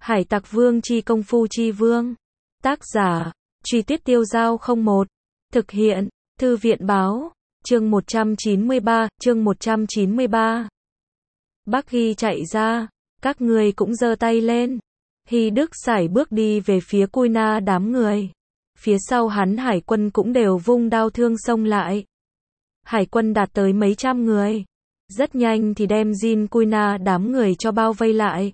Hải Tặc Vương chi công phu chi vương. Tác giả, Truy Tuyết Tiêu Giao 01. Thực hiện, Thư viện báo. Chương 193. Bác Hy chạy ra, các người cũng giơ tay lên. Hy Đức sải bước đi về phía Cui Na đám người. Phía sau hắn hải quân cũng đều vung đao thương xông lại. Hải quân đạt tới mấy trăm người. Rất nhanh thì đem Jin Cui Na đám người cho bao vây lại.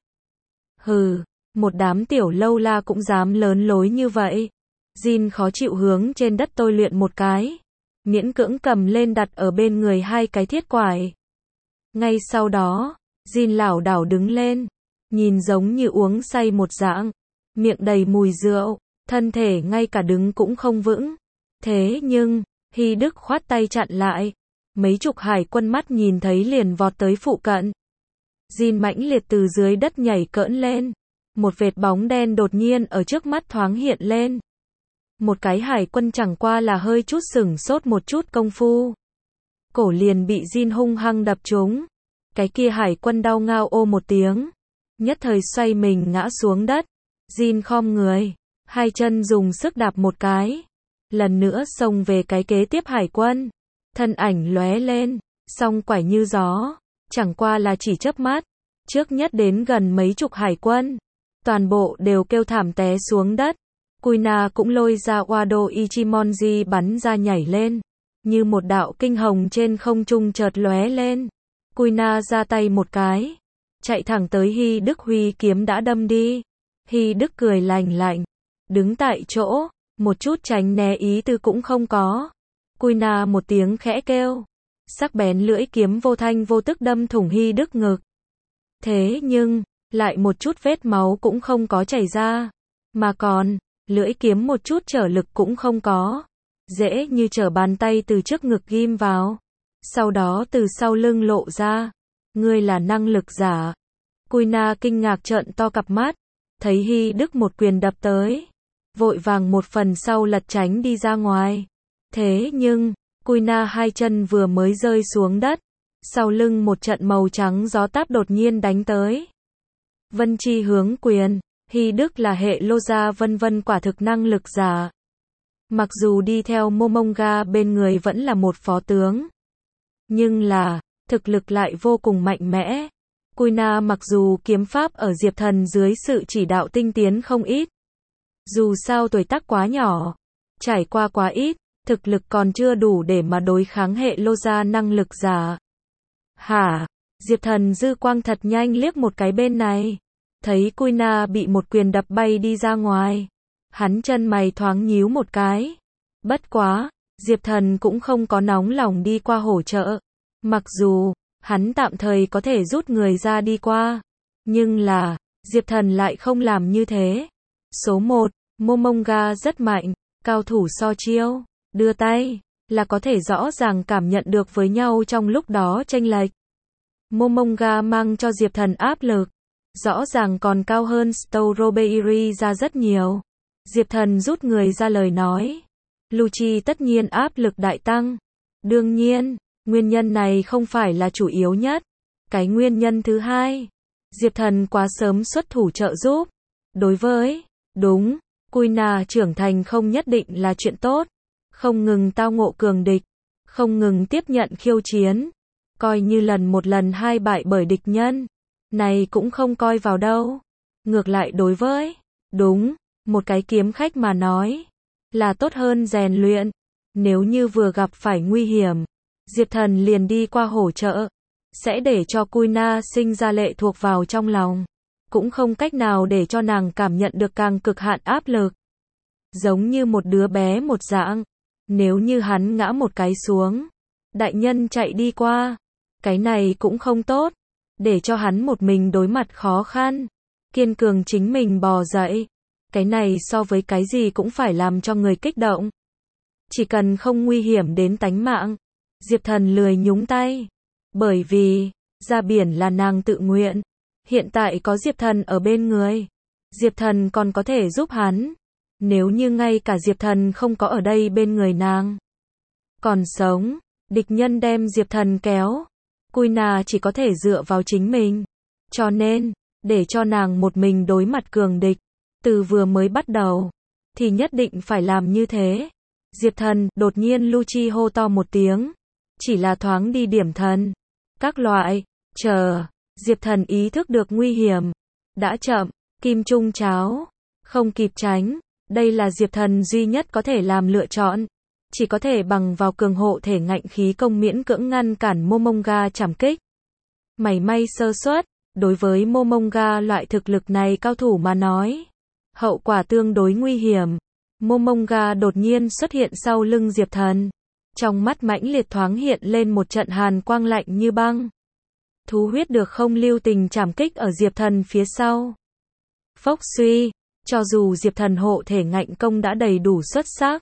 Hừ, một đám tiểu lâu la cũng dám lớn lối như vậy. Jin khó chịu hướng trên đất tôi luyện một cái. Miễn cưỡng cầm lên đặt ở bên người hai cái thiết quải. Ngay sau đó, Jin lảo đảo đứng lên. Nhìn giống như uống say một dạng. Miệng đầy mùi rượu, thân thể ngay cả đứng cũng không vững. Thế nhưng, Hy Đức khoát tay chặn lại. Mấy chục hải quân mắt nhìn thấy liền vọt tới phụ cận. Jin mãnh liệt từ dưới đất nhảy cỡn lên. Một vệt bóng đen đột nhiên ở trước mắt thoáng hiện lên. Một cái hải quân chẳng qua là hơi chút sửng sốt một chút công phu. Cổ liền bị Jin hung hăng đập trúng. Cái kia hải quân đau ngao ô một tiếng. Nhất thời xoay mình ngã xuống đất. Jin khom người. Hai chân dùng sức đạp một cái. Lần nữa xông về cái kế tiếp hải quân. Thân ảnh lóe lên. Song quải như gió. Chẳng qua là chỉ chớp mắt. Trước nhất đến gần mấy chục hải quân. Toàn bộ đều kêu thảm té xuống đất. Cui Na cũng lôi ra Wado Ichimonji bắn ra nhảy lên. Như một đạo kinh hồng trên không trung chợt lóe lên. Cui Na ra tay một cái. Chạy thẳng tới Hy Đức huy kiếm đã đâm đi. Hy Đức cười lành lạnh. Đứng tại chỗ. Một chút tránh né ý tư cũng không có. Cui Na một tiếng khẽ kêu. Sắc bén lưỡi kiếm vô thanh vô tức đâm thủng Hy Đức ngực. Thế nhưng, lại một chút vết máu cũng không có chảy ra. Mà còn, lưỡi kiếm một chút trở lực cũng không có. Dễ như trở bàn tay từ trước ngực ghim vào. Sau đó từ sau lưng lộ ra. Ngươi là năng lực giả. Cui Na kinh ngạc trợn to cặp mắt. Thấy Hy Đức một quyền đập tới. Vội vàng một phần sau lật tránh đi ra ngoài. Thế nhưng, Cui Na hai chân vừa mới rơi xuống đất. Sau lưng một trận màu trắng gió táp đột nhiên đánh tới. Vân chi hướng quyền. Hy Đức là hệ lô gia vân vân quả thực năng lực giả. Mặc dù đi theo Momonga bên người vẫn là một phó tướng. Nhưng là, thực lực lại vô cùng mạnh mẽ. Cui Na mặc dù kiếm pháp ở Diệp Thần dưới sự chỉ đạo tinh tiến không ít. Dù sao tuổi tác quá nhỏ, trải qua quá ít, thực lực còn chưa đủ để mà đối kháng hệ lô gia năng lực giả. Hả? Diệp Thần dư quang thật nhanh liếc một cái bên này. Thấy Cui Na bị một quyền đập bay đi ra ngoài. Hắn chân mày thoáng nhíu một cái. Bất quá, Diệp Thần cũng không có nóng lòng đi qua hỗ trợ. Mặc dù, hắn tạm thời có thể rút người ra đi qua. Nhưng là, Diệp Thần lại không làm như thế. Số 1, Momonga rất mạnh, cao thủ so chiêu, đưa tay, là có thể rõ ràng cảm nhận được với nhau trong lúc đó chênh lệch. Momonga mang cho Diệp Thần áp lực. Rõ ràng còn cao hơn Strawberry ra rất nhiều. Diệp Thần rút người ra lời nói. Lucci tất nhiên áp lực đại tăng. Đương nhiên, nguyên nhân này không phải là chủ yếu nhất. Cái nguyên nhân thứ hai, Diệp Thần quá sớm xuất thủ trợ giúp. Đối với, đúng, Cui Na trưởng thành không nhất định là chuyện tốt. Không ngừng tao ngộ cường địch. Không ngừng tiếp nhận khiêu chiến. Coi như lần một lần hai bại bởi địch nhân. Này cũng không coi vào đâu. Ngược lại đối với, đúng, một cái kiếm khách mà nói, là tốt hơn rèn luyện. Nếu như vừa gặp phải nguy hiểm, Diệp Thần liền đi qua hỗ trợ. Sẽ để cho Cui Na sinh ra lệ thuộc vào trong lòng. Cũng không cách nào để cho nàng cảm nhận được càng cực hạn áp lực. Giống như một đứa bé một dạng. Nếu như hắn ngã một cái xuống, đại nhân chạy đi qua. Cái này cũng không tốt. Để cho hắn một mình đối mặt khó khăn. Kiên cường chính mình bò dậy. Cái này so với cái gì cũng phải làm cho người kích động. Chỉ cần không nguy hiểm đến tánh mạng. Diệp Thần lười nhúng tay. Bởi vì, ra biển là nàng tự nguyện. Hiện tại có Diệp Thần ở bên người. Diệp Thần còn có thể giúp hắn. Nếu như ngay cả Diệp Thần không có ở đây bên người nàng. Còn sống, địch nhân đem Diệp Thần kéo. Cui Na chỉ có thể dựa vào chính mình. Cho nên, để cho nàng một mình đối mặt cường địch. Từ vừa mới bắt đầu, thì nhất định phải làm như thế. Diệp Thần, đột nhiên Lucci hô to một tiếng. Chỉ là thoáng đi điểm thần. Các loại, chờ, Diệp Thần ý thức được nguy hiểm. Đã chậm, kim trung cháo, không kịp tránh. Đây là Diệp Thần duy nhất có thể làm lựa chọn. Chỉ có thể bằng vào cường hộ thể ngạnh khí công miễn cưỡng ngăn cản Momonga trảm kích. Mảy may sơ suất, đối với Momonga loại thực lực này cao thủ mà nói, hậu quả tương đối nguy hiểm. Momonga đột nhiên xuất hiện sau lưng Diệp Thần. Trong mắt mãnh liệt thoáng hiện lên một trận hàn quang lạnh như băng. Thú huyết được không lưu tình trảm kích ở Diệp Thần phía sau. Phốc suy, cho dù Diệp Thần hộ thể ngạnh công đã đầy đủ xuất sắc.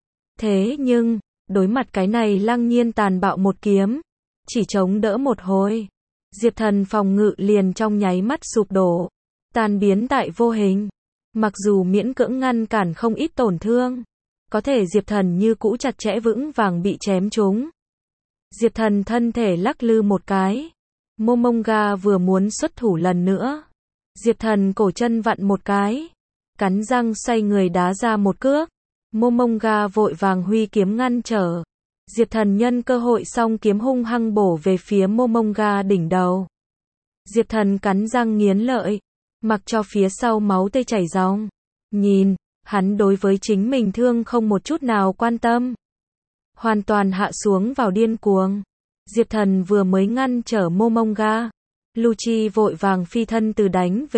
Thế nhưng, đối mặt cái này lăng nhiên tàn bạo một kiếm, chỉ chống đỡ một hồi, Diệp Thần phòng ngự liền trong nháy mắt sụp đổ, tan biến tại vô hình. Mặc dù miễn cưỡng ngăn cản không ít tổn thương, có thể Diệp Thần như cũ chặt chẽ vững vàng bị chém trúng. Diệp Thần thân thể lắc lư một cái. Momonga vừa muốn xuất thủ lần nữa. Diệp Thần cổ chân vặn một cái, cắn răng xoay người đá ra một cước. Momonga vội vàng huy kiếm ngăn trở. Diệp Thần nhân cơ hội song kiếm hung hăng bổ về phía Momonga đỉnh đầu. Diệp Thần cắn răng nghiến lợi, mặc cho phía sau máu tươi chảy ròng. Nhìn, hắn đối với chính mình thương không một chút nào quan tâm. Hoàn toàn hạ xuống vào điên cuồng. Diệp Thần vừa mới ngăn trở Momonga, Lucci vội vàng phi thân từ đánh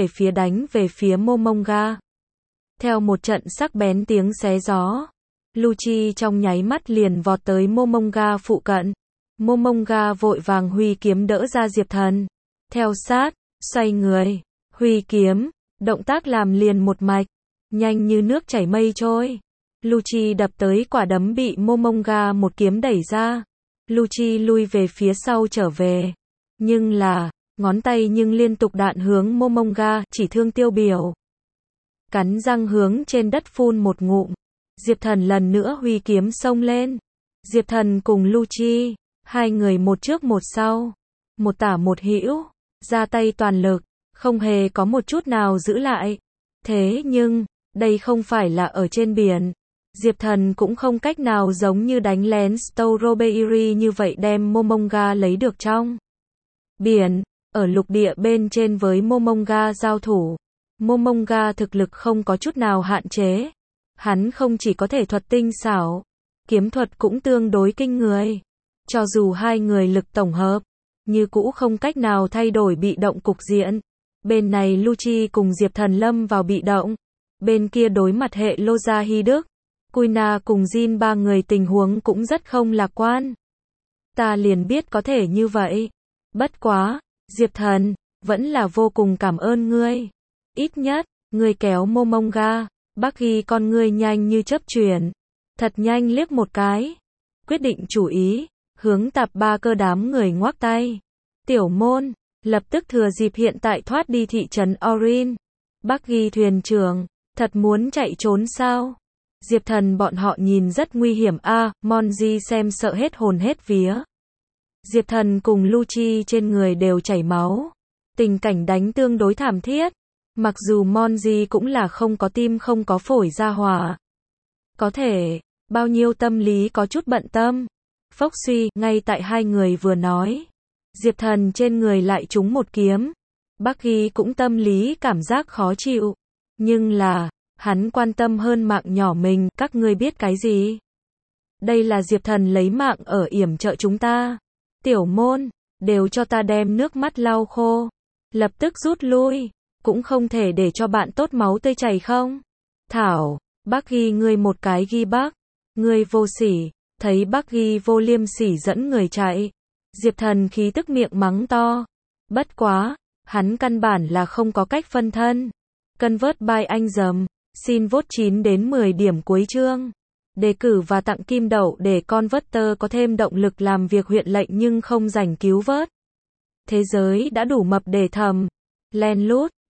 về phía Momonga. Theo một trận sắc bén tiếng xé gió, Lucci trong nháy mắt liền vọt tới Momonga phụ cận. Momonga vội vàng huy kiếm đỡ ra Diệp Thần. Theo sát, xoay người, huy kiếm, động tác làm liền một mạch, nhanh như nước chảy mây trôi. Lucci đập tới quả đấm bị Momonga một kiếm đẩy ra. Lucci lui về phía sau trở về. Nhưng là, ngón tay nhưng liên tục đạn hướng Momonga, chỉ thương tiêu biểu. Cắn răng hướng trên đất phun một ngụm. Diệp Thần lần nữa huy kiếm xông lên. Diệp Thần cùng Lucci, hai người một trước một sau, một tả một hữu, ra tay toàn lực, không hề có một chút nào giữ lại. Thế nhưng, đây không phải là ở trên biển. Diệp Thần cũng không cách nào giống như đánh lén Strawberry như vậy đem Momonga lấy được trong biển. Ở lục địa bên trên với Momonga giao thủ, Momonga thực lực không có chút nào hạn chế. Hắn không chỉ có thể thuật tinh xảo, kiếm thuật cũng tương đối kinh người. Cho dù hai người lực tổng hợp, như cũ không cách nào thay đổi bị động cục diện. Bên này Lucci cùng Diệp Thần lâm vào bị động. Bên kia đối mặt hệ Loza Hy Đức, Kuina cùng Jin ba người tình huống cũng rất không lạc quan. Ta liền biết có thể như vậy. Bất quá, Diệp Thần, vẫn là vô cùng cảm ơn ngươi. Ít nhất, ngươi kéo Momonga. Bác ghi con ngươi nhanh như chớp chuyển. Thật nhanh liếc một cái. Quyết định chủ ý, hướng tạp ba cơ đám người ngoắc tay. Tiểu môn, lập tức thừa dịp hiện tại thoát đi thị trấn Orin. Bác ghi thuyền trưởng, thật muốn chạy trốn sao? Diệp Thần bọn họ nhìn rất nguy hiểm a. Monji xem sợ hết hồn hết vía. Diệp Thần cùng Lucci trên người đều chảy máu. Tình cảnh đánh tương đối thảm thiết. Mặc dù Monji cũng là không có tim không có phổi ra hỏa. Có thể, bao nhiêu tâm lý có chút bận tâm. Phốc suy, ngay tại hai người vừa nói. Diệp Thần trên người lại trúng một kiếm. Bác Ghi cũng tâm lý cảm giác khó chịu. Nhưng là, hắn quan tâm hơn mạng nhỏ mình, các ngươi biết cái gì? Đây là Diệp Thần lấy mạng ở yểm trợ chúng ta. Tiểu môn, đều cho ta đem nước mắt lau khô. Lập tức rút lui. Cũng không thể để cho bạn tốt máu tươi chảy không? Thảo, bác Ghi ngươi một cái ghi bác. Ngươi vô sỉ, thấy bác Ghi vô liêm sỉ dẫn người chạy. Diệp Thần khí tức miệng mắng to. Bất quá, hắn căn bản là không có cách phân thân. Convert by anh dầm, xin vote 9 đến 10 điểm cuối chương. Đề cử và tặng kim đậu để Converter có thêm động lực làm việc huyện lệnh nhưng không rảnh cứu vớt. Thế giới đã đủ mập để thầm. Len lút.